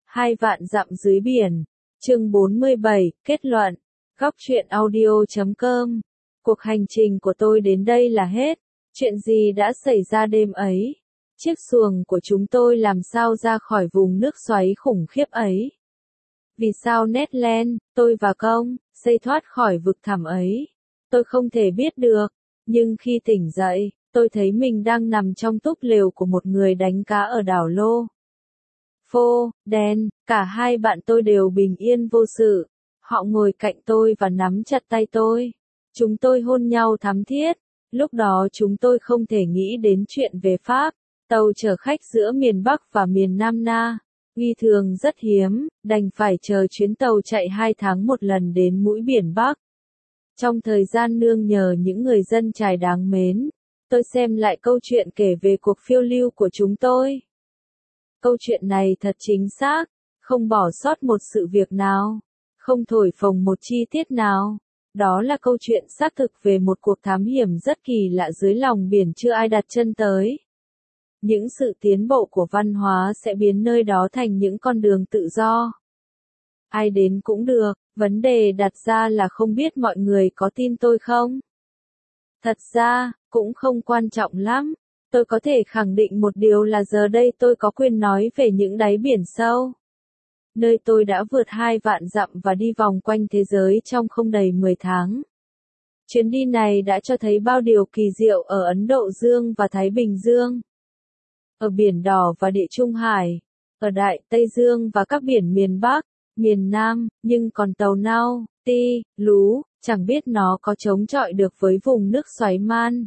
Hai vạn dặm dưới biển. Chương 47, kết luận. Góc truyện audio.com. Cuộc hành trình của tôi đến đây là hết. Chuyện gì đã xảy ra đêm ấy? Chiếc xuồng của chúng tôi làm sao ra khỏi vùng nước xoáy khủng khiếp ấy? Vì sao Ned Land, tôi và công, xây thoát khỏi vực thẳm ấy? Tôi không thể biết được. Nhưng khi tỉnh dậy, tôi thấy mình đang nằm trong túp lều của một người đánh cá ở đảo Lô. Phô, đen, cả hai bạn tôi đều bình yên vô sự. Họ ngồi cạnh tôi và nắm chặt tay tôi. Chúng tôi hôn nhau thắm thiết. Lúc đó chúng tôi không thể nghĩ đến chuyện về Pháp. Tàu chở khách giữa miền Bắc và miền Nam Na. Nghi thường rất hiếm, đành phải chờ chuyến tàu chạy 2 tháng một lần đến mũi biển Bắc. Trong thời gian nương nhờ những người dân trài đáng mến, tôi xem lại câu chuyện kể về cuộc phiêu lưu của chúng tôi. Câu chuyện này thật chính xác, không bỏ sót một sự việc nào, không thổi phồng một chi tiết nào. Đó là câu chuyện xác thực về một cuộc thám hiểm rất kỳ lạ dưới lòng biển chưa ai đặt chân tới. Những sự tiến bộ của văn hóa sẽ biến nơi đó thành những con đường tự do. Ai đến cũng được, vấn đề đặt ra là không biết mọi người có tin tôi không? Thật ra, cũng không quan trọng lắm. Tôi có thể khẳng định một điều là giờ đây tôi có quyền nói về những đáy biển sâu. Nơi tôi đã vượt 2 vạn dặm và đi vòng quanh thế giới trong không đầy 10 tháng. Chuyến đi này đã cho thấy bao điều kỳ diệu ở Ấn Độ Dương và Thái Bình Dương. Ở Biển Đỏ và Địa Trung Hải. Ở Đại Tây Dương và các biển miền Bắc, miền Nam, nhưng còn tàu nau, ti, lú, chẳng biết nó có chống chọi được với vùng nước xoáy man.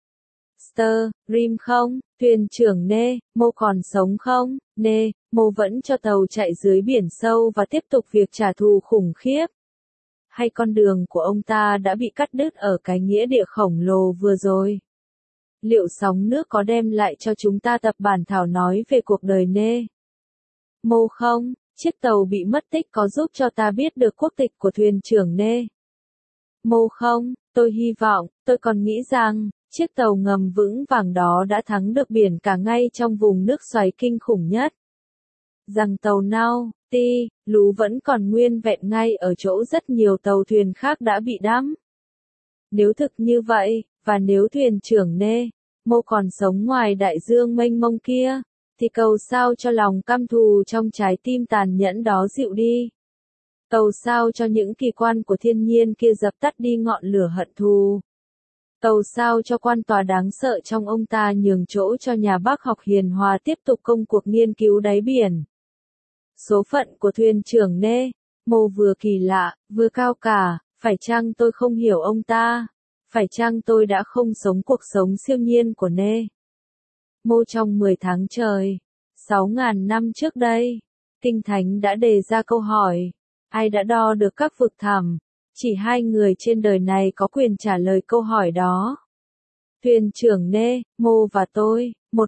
Rim không? Thuyền trưởng Nê, Mô còn sống không? Nê, Mô vẫn cho tàu chạy dưới biển sâu và tiếp tục việc trả thù khủng khiếp. Hay con đường của ông ta đã bị cắt đứt ở cái nghĩa địa khổng lồ vừa rồi? Liệu sóng nước có đem lại cho chúng ta tập bản thảo nói về cuộc đời Nê? Mô không? Chiếc tàu bị mất tích có giúp cho ta biết được quốc tịch của thuyền trưởng Nê? Mô không? Tôi hy vọng, tôi còn nghĩ rằng, chiếc tàu ngầm vững vàng đó đã thắng được biển cả ngay trong vùng nước xoáy kinh khủng nhất. Rằng tàu nau, ti, lú vẫn còn nguyên vẹn ngay ở chỗ rất nhiều tàu thuyền khác đã bị đắm. Nếu thực như vậy, và nếu thuyền trưởng Nê, Mô còn sống ngoài đại dương mênh mông kia, thì cầu sao cho lòng căm thù trong trái tim tàn nhẫn đó dịu đi. Cầu sao cho những kỳ quan của thiên nhiên kia dập tắt đi ngọn lửa hận thù. Cầu sao cho quan tòa đáng sợ trong ông ta nhường chỗ cho nhà bác học hiền hòa tiếp tục công cuộc nghiên cứu đáy biển. Số phận của thuyền trưởng Nê, Mô vừa kỳ lạ, vừa cao cả, phải chăng tôi không hiểu ông ta? Phải chăng tôi đã không sống cuộc sống siêu nhiên của Nê? Mô trong 10 tháng trời, 6.000 năm trước đây, Kinh Thánh đã đề ra câu hỏi, ai đã đo được các vực thẳm? Chỉ 2 người trên đời này có quyền trả lời câu hỏi đó. Thuyền trưởng Nê, Mô và tôi,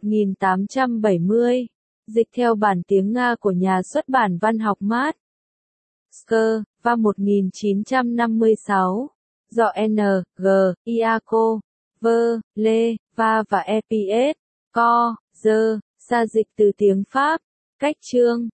1870. Dịch theo bản tiếng Nga của nhà xuất bản văn học Mát. Và 1956. Do N. G. Iako, Vơ, Lê, Va và EPS. Co, Dơ, xa dịch từ tiếng Pháp. Cách chương.